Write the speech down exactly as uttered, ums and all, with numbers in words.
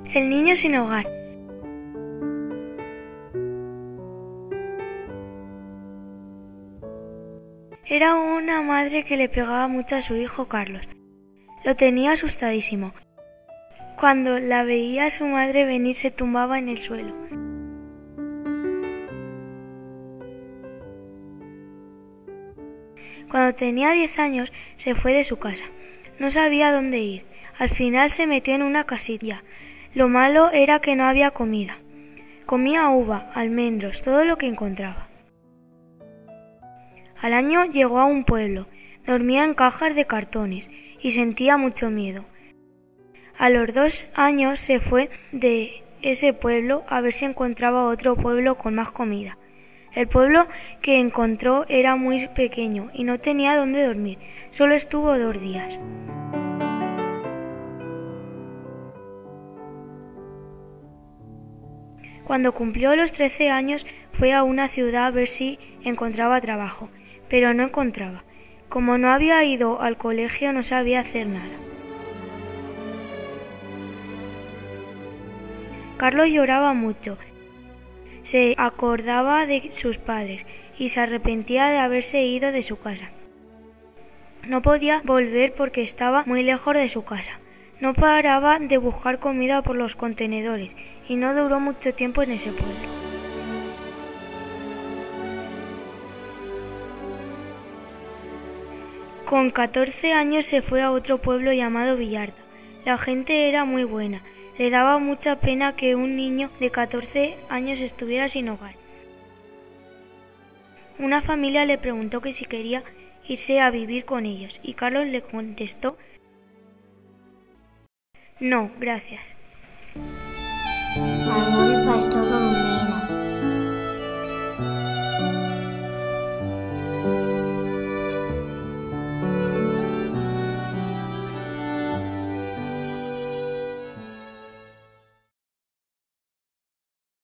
El niño sin hogar. Era una madre que le pegaba mucho a su hijo Carlos. Lo tenía asustadísimo. Cuando la veía su madre venir se tumbaba en el suelo. Cuando tenía diez años se fue de su casa. No sabía dónde ir. Al final se metió en una casilla. Lo malo era que no había comida. Comía uva, almendros, todo lo que encontraba. Al año llegó a un pueblo. Dormía en cajas de cartones y sentía mucho miedo. A los dos años se fue de ese pueblo a ver si encontraba otro pueblo con más comida. El pueblo que encontró era muy pequeño y no tenía dónde dormir. Solo estuvo dos días. Cuando cumplió los trece años fue a una ciudad a ver si encontraba trabajo, pero no encontraba. Como no había ido al colegio no sabía hacer nada. Carlos lloraba mucho. Se acordaba de sus padres y se arrepentía de haberse ido de su casa. No podía volver porque estaba muy lejos de su casa. No paraba de buscar comida por los contenedores y no duró mucho tiempo en ese pueblo. Con catorce años se fue a otro pueblo llamado Villarta. La gente era muy buena. Le daba mucha pena que un niño de catorce años estuviera sin hogar. Una familia le preguntó que si quería irse a vivir con ellos y Carlos le contestó: no, gracias.